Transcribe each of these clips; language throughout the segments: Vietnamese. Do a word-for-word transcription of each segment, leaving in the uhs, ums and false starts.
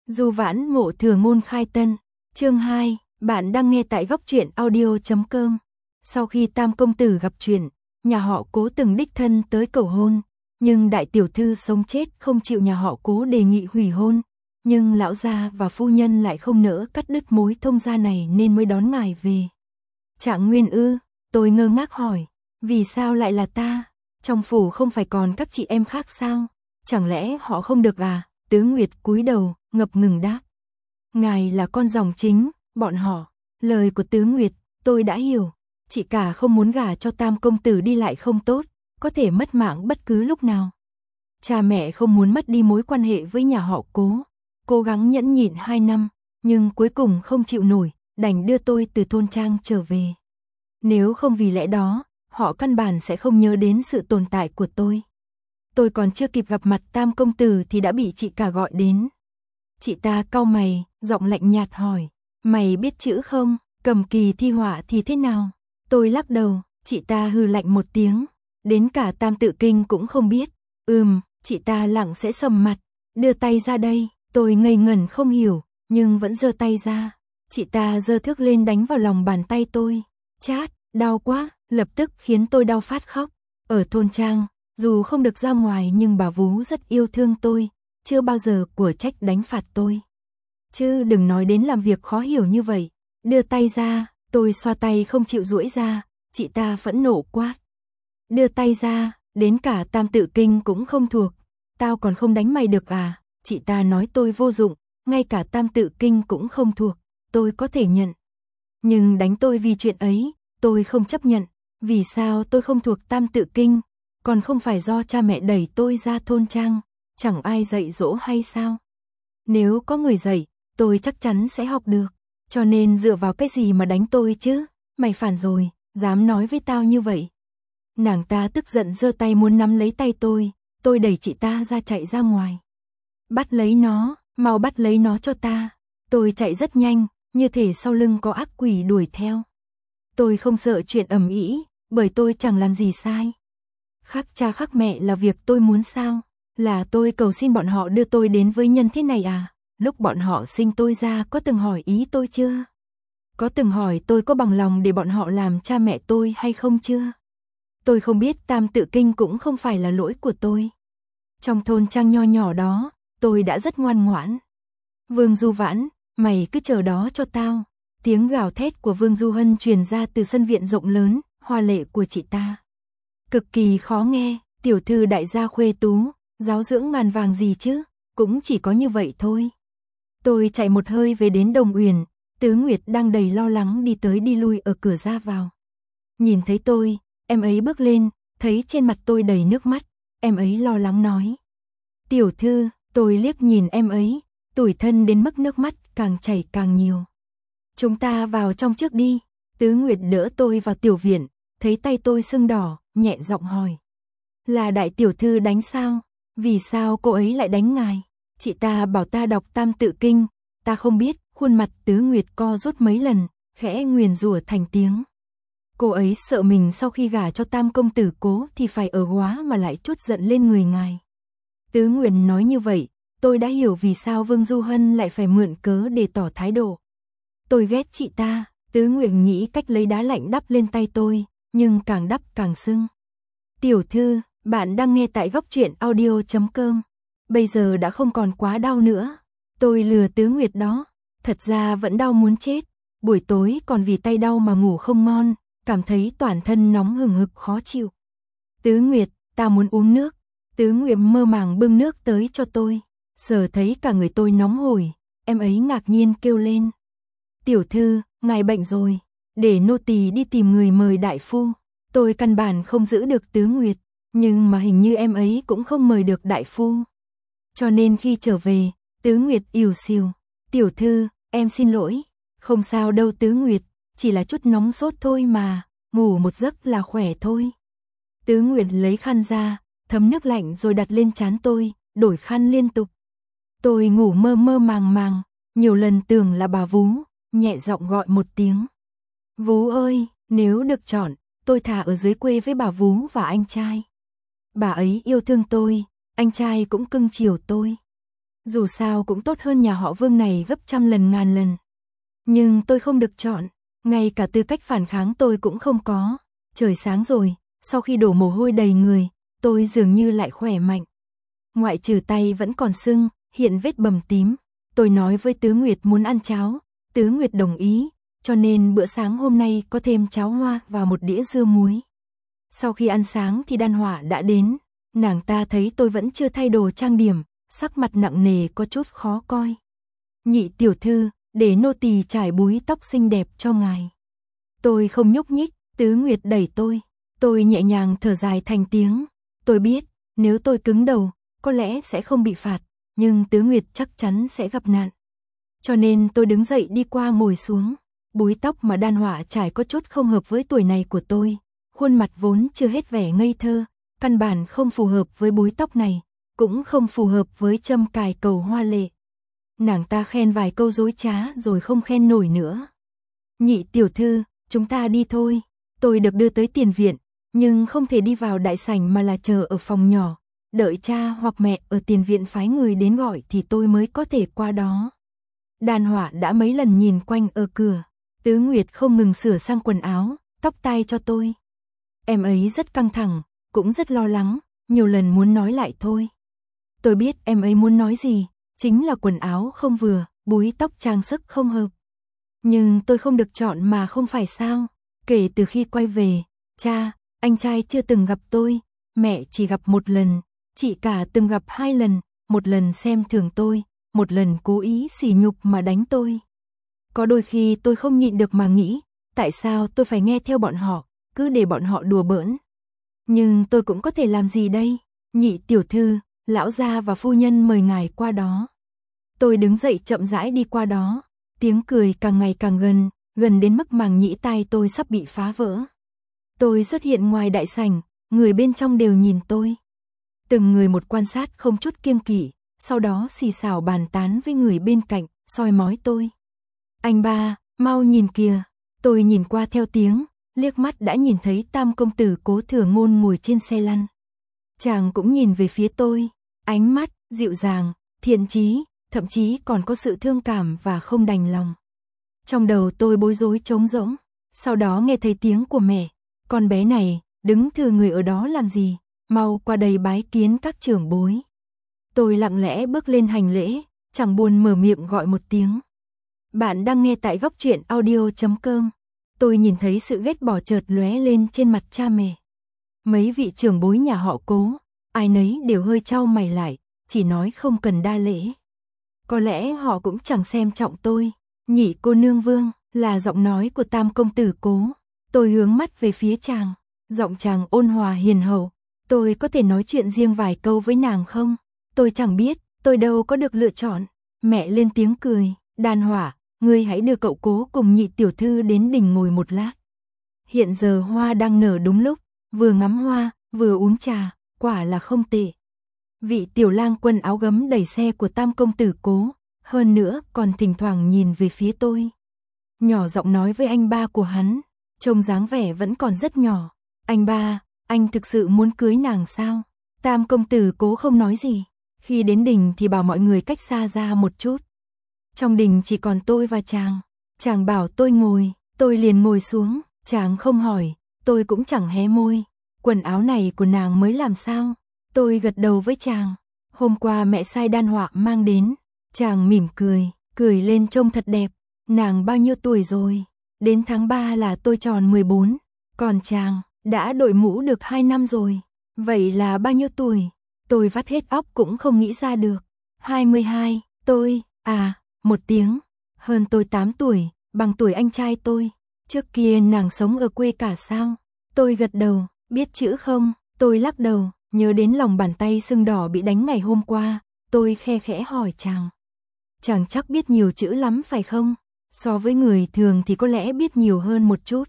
Du Vãn Mộ Thừa Ngôn Khai Tân, chương hai, bạn đang nghe tại góc truyện audio chấm com. Sau khi Tam công tử gặp chuyện, nhà họ Cố từng đích thân tới cầu hôn, nhưng đại tiểu thư sống chết không chịu nhà họ Cố đề nghị hủy hôn, nhưng lão gia và phu nhân lại không nỡ cắt đứt mối thông gia này nên mới đón ngài về. Trạng Nguyên ư? Tôi ngơ ngác hỏi, vì sao lại là ta? Trong phủ không phải còn các chị em khác sao? Chẳng lẽ họ không được à? Tứ Nguyệt cúi đầu, ngập ngừng đáp. Ngài là con dòng chính, bọn họ. Lời của Tứ Nguyệt, tôi đã hiểu. Chị cả không muốn gả cho Tam công tử đi lại không tốt, có thể mất mạng bất cứ lúc nào. Cha mẹ không muốn mất đi mối quan hệ với nhà họ Cố, cố gắng nhẫn nhịn hai năm, nhưng cuối cùng không chịu nổi, đành đưa tôi từ thôn trang trở về. Nếu không vì lẽ đó, họ căn bản sẽ không nhớ đến sự tồn tại của tôi. Tôi còn chưa kịp gặp mặt Tam công tử thì đã bị chị cả gọi đến. Chị ta cau mày, giọng lạnh nhạt hỏi, mày biết chữ không? Cầm kỳ thi họa thì thế nào? Tôi lắc đầu, chị ta hừ lạnh một tiếng, đến cả Tam tự kinh cũng không biết. Ừm, chị ta lặng sẽ sầm mặt, đưa tay ra đây. Tôi ngây ngẩn không hiểu, nhưng vẫn giơ tay ra. Chị ta giơ thước lên đánh vào lòng bàn tay tôi. Chát, đau quá, lập tức khiến tôi đau phát khóc. Ở thôn trang, dù không được ra ngoài nhưng bà Vú rất yêu thương tôi, chưa bao giờ của trách đánh phạt tôi. Chứ đừng nói đến làm việc khó hiểu như vậy. Đưa tay ra, tôi xoa tay không chịu duỗi ra, chị ta phẫn nộ quát. Đưa tay ra, đến cả Tam tự kinh cũng không thuộc, tao còn không đánh mày được à? Chị ta nói tôi vô dụng, ngay cả Tam tự kinh cũng không thuộc, tôi có thể nhận. Nhưng đánh tôi vì chuyện ấy, tôi không chấp nhận. Vì sao tôi không thuộc Tam tự kinh? Còn không phải do cha mẹ đẩy tôi ra thôn trang, chẳng ai dạy dỗ hay sao? Nếu có người dạy, tôi chắc chắn sẽ học được. Cho nên dựa vào cái gì mà đánh tôi chứ? Mày phản rồi, dám nói với tao như vậy. Nàng ta tức giận giơ tay muốn nắm lấy tay tôi, tôi đẩy chị ta ra chạy ra ngoài. Bắt lấy nó, mau bắt lấy nó cho ta. Tôi chạy rất nhanh, như thể sau lưng có ác quỷ đuổi theo. Tôi không sợ chuyện ầm ĩ, bởi tôi chẳng làm gì sai. Khắc cha khắc mẹ là việc tôi muốn sao? Là tôi cầu xin bọn họ đưa tôi đến với nhân thế này à? Lúc bọn họ sinh tôi ra có từng hỏi ý tôi chưa? Có từng hỏi tôi có bằng lòng để bọn họ làm cha mẹ tôi hay không chưa? Tôi không biết Tam tự kinh cũng không phải là lỗi của tôi. Trong thôn trang nho nhỏ đó, tôi đã rất ngoan ngoãn. Vương Du Vãn, mày cứ chờ đó cho tao. Tiếng gào thét của Vương Du Hân truyền ra từ sân viện rộng lớn, hoa lệ của chị ta. Cực kỳ khó nghe, tiểu thư đại gia khuê tú, giáo dưỡng ngàn vàng gì chứ, cũng chỉ có như vậy thôi. Tôi chạy một hơi về đến Đồng Uyển, Tứ Nguyệt đang đầy lo lắng đi tới đi lui ở cửa ra vào. Nhìn thấy tôi, em ấy bước lên, thấy trên mặt tôi đầy nước mắt, em ấy lo lắng nói. Tiểu thư, tôi liếc nhìn em ấy, tủi thân đến mức nước mắt càng chảy càng nhiều. Chúng ta vào trong trước đi. Tứ Nguyệt đỡ tôi vào tiểu viện, thấy tay tôi sưng đỏ, nhẹ giọng hỏi. Là đại tiểu thư đánh sao? Vì sao cô ấy lại đánh ngài? Chị ta bảo ta đọc Tam tự kinh, ta không biết. Khuôn mặt Tứ Nguyệt co rút mấy lần, khẽ nguyền rủa thành tiếng. Cô ấy sợ mình sau khi gả cho Tam công tử Cố thì phải ở góa mà lại trút giận lên người ngài. Tứ Nguyệt nói như vậy, tôi đã hiểu vì sao Vương Du Hân lại phải mượn cớ để tỏ thái độ. Tôi ghét chị ta. Tứ Nguyệt nghĩ cách lấy đá lạnh đắp lên tay tôi, nhưng càng đắp càng sưng. Tiểu thư, bạn đang nghe tại góc truyện audio chấm com. Bây giờ đã không còn quá đau nữa. Tôi lừa Tứ Nguyệt đó. Thật ra vẫn đau muốn chết. Buổi tối còn vì tay đau mà ngủ không ngon, cảm thấy toàn thân nóng hừng hực khó chịu. Tứ Nguyệt, ta muốn uống nước. Tứ Nguyệt mơ màng bưng nước tới cho tôi. Giờ thấy cả người tôi nóng hổi, em ấy ngạc nhiên kêu lên. Tiểu thư, ngài bệnh rồi, để nô tỳ đi tìm người mời đại phu. Tôi căn bản không giữ được Tứ Nguyệt, nhưng mà hình như em ấy cũng không mời được đại phu. Cho nên khi trở về, Tứ Nguyệt ỉu xìu. Tiểu thư, em xin lỗi. Không sao đâu Tứ Nguyệt, chỉ là chút nóng sốt thôi mà, ngủ một giấc là khỏe thôi. Tứ Nguyệt lấy khăn ra, thấm nước lạnh rồi đặt lên trán tôi, đổi khăn liên tục. Tôi ngủ mơ mơ màng màng, nhiều lần tưởng là bà Vú, nhẹ giọng gọi một tiếng. Vú ơi, nếu được chọn, tôi thà ở dưới quê với bà Vú và anh trai. Bà ấy yêu thương tôi, anh trai cũng cưng chiều tôi. Dù sao cũng tốt hơn nhà họ Vương này gấp trăm lần ngàn lần. Nhưng tôi không được chọn, ngay cả tư cách phản kháng tôi cũng không có. Trời sáng rồi, sau khi đổ mồ hôi đầy người, tôi dường như lại khỏe mạnh. Ngoại trừ tay vẫn còn sưng, hiện vết bầm tím. Tôi nói với Tứ Nguyệt muốn ăn cháo, Tứ Nguyệt đồng ý, cho nên bữa sáng hôm nay có thêm cháo hoa và một đĩa dưa muối. Sau khi ăn sáng thì Đan Họa đã đến, nàng ta thấy tôi vẫn chưa thay đồ trang điểm, sắc mặt nặng nề có chút khó coi. Nhị tiểu thư, để nô tỳ trải búi tóc xinh đẹp cho ngài. Tôi không nhúc nhích, Tứ Nguyệt đẩy tôi, tôi nhẹ nhàng thở dài thành tiếng. Tôi biết, nếu tôi cứng đầu, có lẽ sẽ không bị phạt, nhưng Tứ Nguyệt chắc chắn sẽ gặp nạn. Cho nên tôi đứng dậy đi qua ngồi xuống. Búi tóc mà Đan Họa trải có chút không hợp với tuổi này của tôi. Khuôn mặt vốn chưa hết vẻ ngây thơ, căn bản không phù hợp với búi tóc này, cũng không phù hợp với châm cài cầu hoa lệ. Nàng ta khen vài câu dối trá rồi không khen nổi nữa. Nhị tiểu thư, chúng ta đi thôi. Tôi được đưa tới tiền viện, nhưng không thể đi vào đại sảnh mà là chờ ở phòng nhỏ. Đợi cha hoặc mẹ ở tiền viện phái người đến gọi thì tôi mới có thể qua đó. Đan Họa đã mấy lần nhìn quanh ở cửa. Tứ Nguyệt không ngừng sửa sang quần áo, tóc tai cho tôi. Em ấy rất căng thẳng, cũng rất lo lắng, nhiều lần muốn nói lại thôi. Tôi biết em ấy muốn nói gì, chính là quần áo không vừa, búi tóc trang sức không hợp. Nhưng tôi không được chọn mà không phải sao. Kể từ khi quay về, cha, anh trai chưa từng gặp tôi, mẹ chỉ gặp một lần, chị cả từng gặp hai lần, một lần xem thường tôi, một lần cố ý sỉ nhục mà đánh tôi. Có đôi khi tôi không nhịn được mà nghĩ, tại sao tôi phải nghe theo bọn họ, cứ để bọn họ đùa bỡn. Nhưng tôi cũng có thể làm gì đây? Nhị tiểu thư, lão gia và phu nhân mời ngài qua đó. Tôi đứng dậy chậm rãi đi qua đó, tiếng cười càng ngày càng gần, gần đến mức màng nhĩ tai tôi sắp bị phá vỡ. Tôi xuất hiện ngoài đại sảnh, người bên trong đều nhìn tôi. Từng người một quan sát không chút kiêng kỵ, sau đó xì xào bàn tán với người bên cạnh, soi mói tôi. Anh ba, mau nhìn kìa. Tôi nhìn qua theo tiếng, liếc mắt đã nhìn thấy Tam công tử Cố Thừa Ngôn ngồi trên xe lăn. Chàng cũng nhìn về phía tôi, ánh mắt dịu dàng, thiện chí, thậm chí còn có sự thương cảm và không đành lòng. Trong đầu tôi bối rối trống rỗng, sau đó nghe thấy tiếng của mẹ, con bé này, đứng thừa người ở đó làm gì, mau qua đây bái kiến các trưởng bối. Tôi lặng lẽ bước lên hành lễ, chẳng buồn mở miệng gọi một tiếng. Bạn đang nghe tại góc truyện audio chấm com. Tôi nhìn thấy sự ghét bỏ chợt lóe lên trên mặt cha mẹ. Mấy vị trưởng bối nhà họ Cố, ai nấy đều hơi chau mày lại, chỉ nói không cần đa lễ. Có lẽ họ cũng chẳng xem trọng tôi. Nhị cô nương Vương, là giọng nói của Tam công tử Cố. Tôi hướng mắt về phía chàng, giọng chàng ôn hòa hiền hậu. Tôi có thể nói chuyện riêng vài câu với nàng không? Tôi chẳng biết, tôi đâu có được lựa chọn. Mẹ lên tiếng cười, Đan Họa, ngươi hãy đưa cậu Cố cùng nhị tiểu thư đến đình ngồi một lát. Hiện giờ hoa đang nở đúng lúc, vừa ngắm hoa, vừa uống trà, quả là không tệ. Vị tiểu lang quân áo gấm đẩy xe của Tam công tử Cố, hơn nữa còn thỉnh thoảng nhìn về phía tôi. Nhỏ giọng nói với anh ba của hắn, trông dáng vẻ vẫn còn rất nhỏ. Anh ba, anh thực sự muốn cưới nàng sao? Tam công tử Cố không nói gì. Khi đến đình thì bảo mọi người cách xa ra một chút. Trong đình chỉ còn tôi và chàng. Chàng bảo tôi ngồi, tôi liền ngồi xuống. Chàng không hỏi, tôi cũng chẳng hé môi. Quần áo này của nàng mới làm sao? Tôi gật đầu với chàng. Hôm qua mẹ sai Đan Họa mang đến. Chàng mỉm cười, cười lên trông thật đẹp. Nàng bao nhiêu tuổi rồi? Đến tháng ba là tôi tròn mười bốn. Còn chàng, đã đội mũ được hai năm rồi. Vậy là bao nhiêu tuổi? Tôi vắt hết óc cũng không nghĩ ra được. hai mươi hai, tôi, à, một tiếng. Hơn tôi tám tuổi, bằng tuổi anh trai tôi. Trước kia nàng sống ở quê cả sao? Tôi gật đầu, biết chữ không? Tôi lắc đầu, nhớ đến lòng bàn tay sưng đỏ bị đánh ngày hôm qua. Tôi khe khẽ hỏi chàng. Chàng chắc biết nhiều chữ lắm phải không? So với người thường thì có lẽ biết nhiều hơn một chút.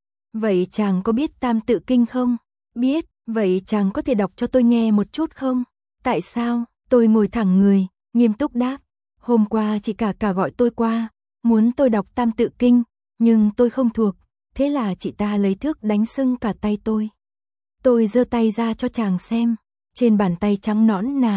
Vậy chàng có biết Tam Tự Kinh không? Biết, vậy chàng có thể đọc cho tôi nghe một chút không? Tại sao? Tôi ngồi thẳng người, nghiêm túc đáp. Hôm qua chị cả cả gọi tôi qua, muốn tôi đọc Tam Tự Kinh, nhưng tôi không thuộc, thế là chị ta lấy thước đánh sưng cả tay tôi. Tôi giơ tay ra cho chàng xem, trên bàn tay trắng nõn nà,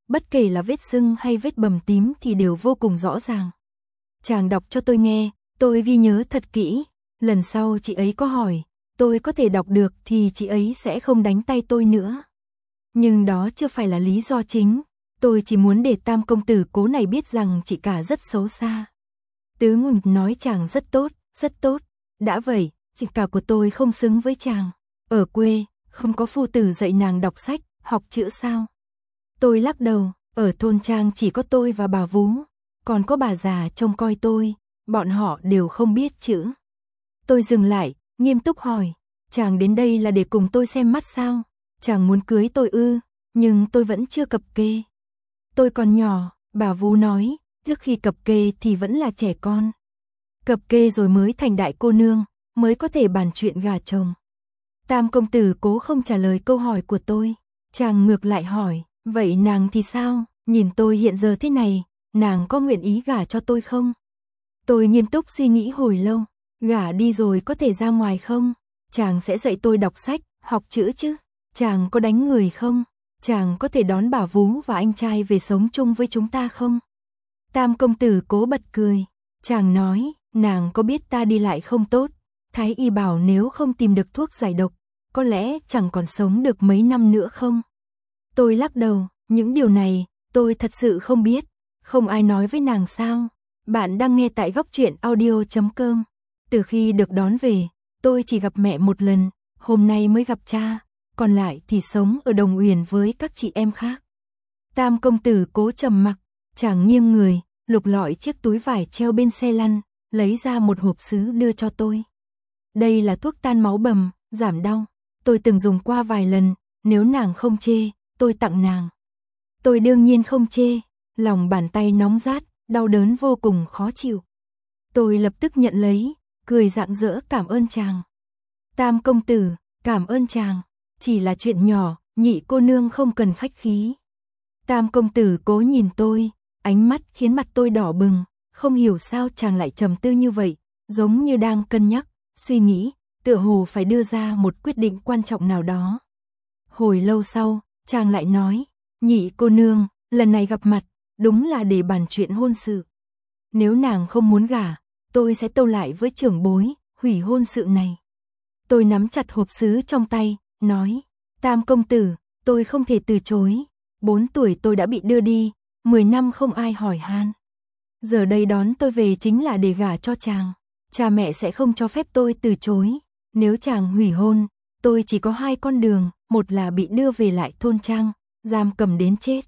bất kể là vết sưng hay vết bầm tím thì đều vô cùng rõ ràng. Chàng đọc cho tôi nghe, tôi ghi nhớ thật kỹ, lần sau chị ấy có hỏi, tôi có thể đọc được thì chị ấy sẽ không đánh tay tôi nữa. Nhưng đó chưa phải là lý do chính, tôi chỉ muốn để Tam công tử Cố này biết rằng chị cả rất xấu xa. Tứ Ngụy nói chàng rất tốt, rất tốt, đã vậy, chị cả của tôi không xứng với chàng. Ở quê, không có phu tử dạy nàng đọc sách, học chữ sao? Tôi lắc đầu, ở thôn trang chỉ có tôi và bà Vú, còn có bà già trông coi tôi, bọn họ đều không biết chữ. Tôi dừng lại, nghiêm túc hỏi, chàng đến đây là để cùng tôi xem mắt sao? Chàng muốn cưới tôi ư, nhưng tôi vẫn chưa cập kê. Tôi còn nhỏ, bà Vú nói, trước khi cập kê thì vẫn là trẻ con. Cập kê rồi mới thành đại cô nương, mới có thể bàn chuyện gả chồng. Tam công tử Cố không trả lời câu hỏi của tôi, chàng ngược lại hỏi, vậy nàng thì sao, nhìn tôi hiện giờ thế này, nàng có nguyện ý gả cho tôi không? Tôi nghiêm túc suy nghĩ hồi lâu, gả đi rồi có thể ra ngoài không? Chàng sẽ dạy tôi đọc sách, học chữ chứ? Chàng có đánh người không? Chàng có thể đón bà Vú và anh trai về sống chung với chúng ta không? Tam công tử Cố bật cười, chàng nói, nàng có biết ta đi lại không tốt, thái y bảo nếu không tìm được thuốc giải độc, có lẽ chẳng còn sống được mấy năm nữa không? Tôi lắc đầu, những điều này, tôi thật sự không biết, không ai nói với nàng sao? Bạn đang nghe tại góc truyện audio chấm com. Từ khi được đón về, tôi chỉ gặp mẹ một lần, hôm nay mới gặp cha, còn lại thì sống ở Đồng Uyển với các chị em khác. Tam công tử Cố trầm mặc, chàng nghiêng người, lục lọi chiếc túi vải treo bên xe lăn, lấy ra một hộp sứ đưa cho tôi. Đây là thuốc tan máu bầm, giảm đau, tôi từng dùng qua vài lần, nếu nàng không chê, tôi tặng nàng. Tôi đương nhiên không chê, lòng bàn tay nóng rát, đau đớn vô cùng khó chịu. Tôi lập tức nhận lấy, cười rạng rỡ cảm ơn chàng. Tam công tử, cảm ơn chàng, chỉ là chuyện nhỏ, nhị cô nương không cần khách khí. Tam công tử Cố nhìn tôi, ánh mắt khiến mặt tôi đỏ bừng, không hiểu sao chàng lại trầm tư như vậy, giống như đang cân nhắc, suy nghĩ, tựa hồ phải đưa ra một quyết định quan trọng nào đó. Hồi lâu sau, chàng lại nói, nhị cô nương, lần này gặp mặt, đúng là để bàn chuyện hôn sự. Nếu nàng không muốn gả, tôi sẽ tâu lại với trưởng bối, hủy hôn sự này. Tôi nắm chặt hộp sứ trong tay, nói, Tam công tử, tôi không thể từ chối. Bốn tuổi tôi đã bị đưa đi, mười năm không ai hỏi han. Giờ đây đón tôi về chính là để gả cho chàng. Cha mẹ sẽ không cho phép tôi từ chối. Nếu chàng hủy hôn, tôi chỉ có hai con đường, một là bị đưa về lại thôn trang, giam cầm đến chết.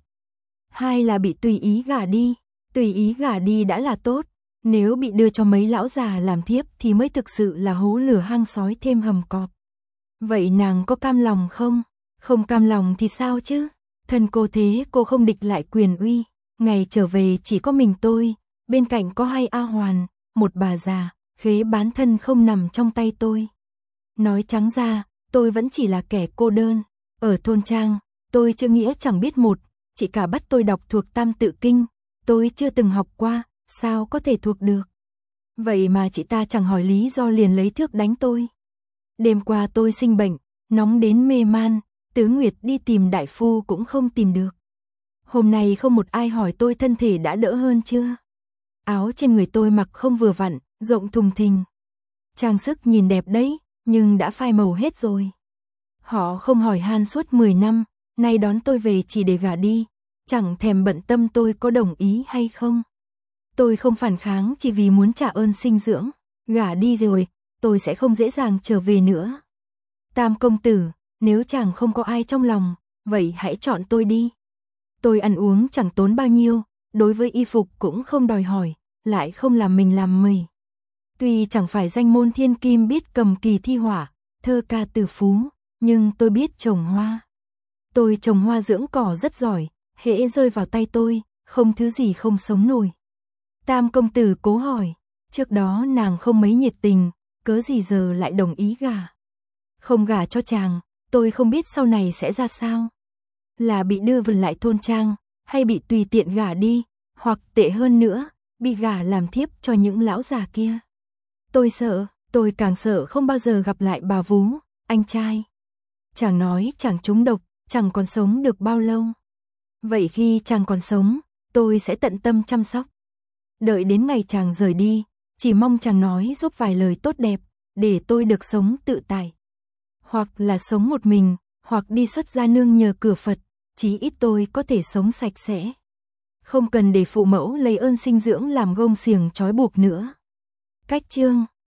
Hai là bị tùy ý gả đi, tùy ý gả đi đã là tốt. Nếu bị đưa cho mấy lão già làm thiếp thì mới thực sự là hố lửa hang sói thêm hầm cọp. Vậy nàng có cam lòng không? Không cam lòng thì sao chứ? Thân cô thế cô không địch lại quyền uy. Ngày trở về chỉ có mình tôi, bên cạnh có hai A Hoàn, một bà già, khế bán thân không nằm trong tay tôi. Nói trắng ra, tôi vẫn chỉ là kẻ cô đơn. Ở thôn trang, tôi chưa nghĩa chẳng biết một, chị cả bắt tôi đọc thuộc Tam Tự Kinh, tôi chưa từng học qua, sao có thể thuộc được. Vậy mà chị ta chẳng hỏi lý do liền lấy thước đánh tôi. Đêm qua tôi sinh bệnh, nóng đến mê man, Tứ Nguyệt đi tìm đại phu cũng không tìm được. Hôm nay không một ai hỏi tôi thân thể đã đỡ hơn chưa. Áo trên người tôi mặc không vừa vặn, rộng thùng thình. Trang sức nhìn đẹp đấy, nhưng đã phai màu hết rồi. Họ không hỏi han suốt mười năm, nay đón tôi về chỉ để gả đi, chẳng thèm bận tâm tôi có đồng ý hay không. Tôi không phản kháng chỉ vì muốn trả ơn sinh dưỡng, gả đi rồi, tôi sẽ không dễ dàng trở về nữa. Tam công tử, nếu chàng không có ai trong lòng, vậy hãy chọn tôi đi. Tôi ăn uống chẳng tốn bao nhiêu, đối với y phục cũng không đòi hỏi, lại không làm mình làm mày. Tuy chẳng phải danh môn thiên kim biết cầm kỳ thi họa, thơ ca từ phú, nhưng tôi biết trồng hoa. Tôi trồng hoa dưỡng cỏ rất giỏi, hễ rơi vào tay tôi, không thứ gì không sống nổi. Tam công tử Cố hỏi, trước đó nàng không mấy nhiệt tình, cớ gì giờ lại đồng ý gả? Không gả cho chàng, tôi không biết sau này sẽ ra sao. Là bị đưa về lại thôn trang, hay bị tùy tiện gả đi, hoặc tệ hơn nữa, bị gả làm thiếp cho những lão già kia. Tôi sợ, tôi càng sợ không bao giờ gặp lại bà Vú, anh trai. Chàng nói chàng trúng độc, chẳng còn sống được bao lâu. Vậy khi chàng còn sống, tôi sẽ tận tâm chăm sóc. Đợi đến ngày chàng rời đi, chỉ mong chàng nói giúp vài lời tốt đẹp, để tôi được sống tự tại. Hoặc là sống một mình, hoặc đi xuất gia nương nhờ cửa Phật, chí ít tôi có thể sống sạch sẽ. Không cần để phụ mẫu lấy ơn sinh dưỡng làm gông xiềng trói buộc nữa. Cách chương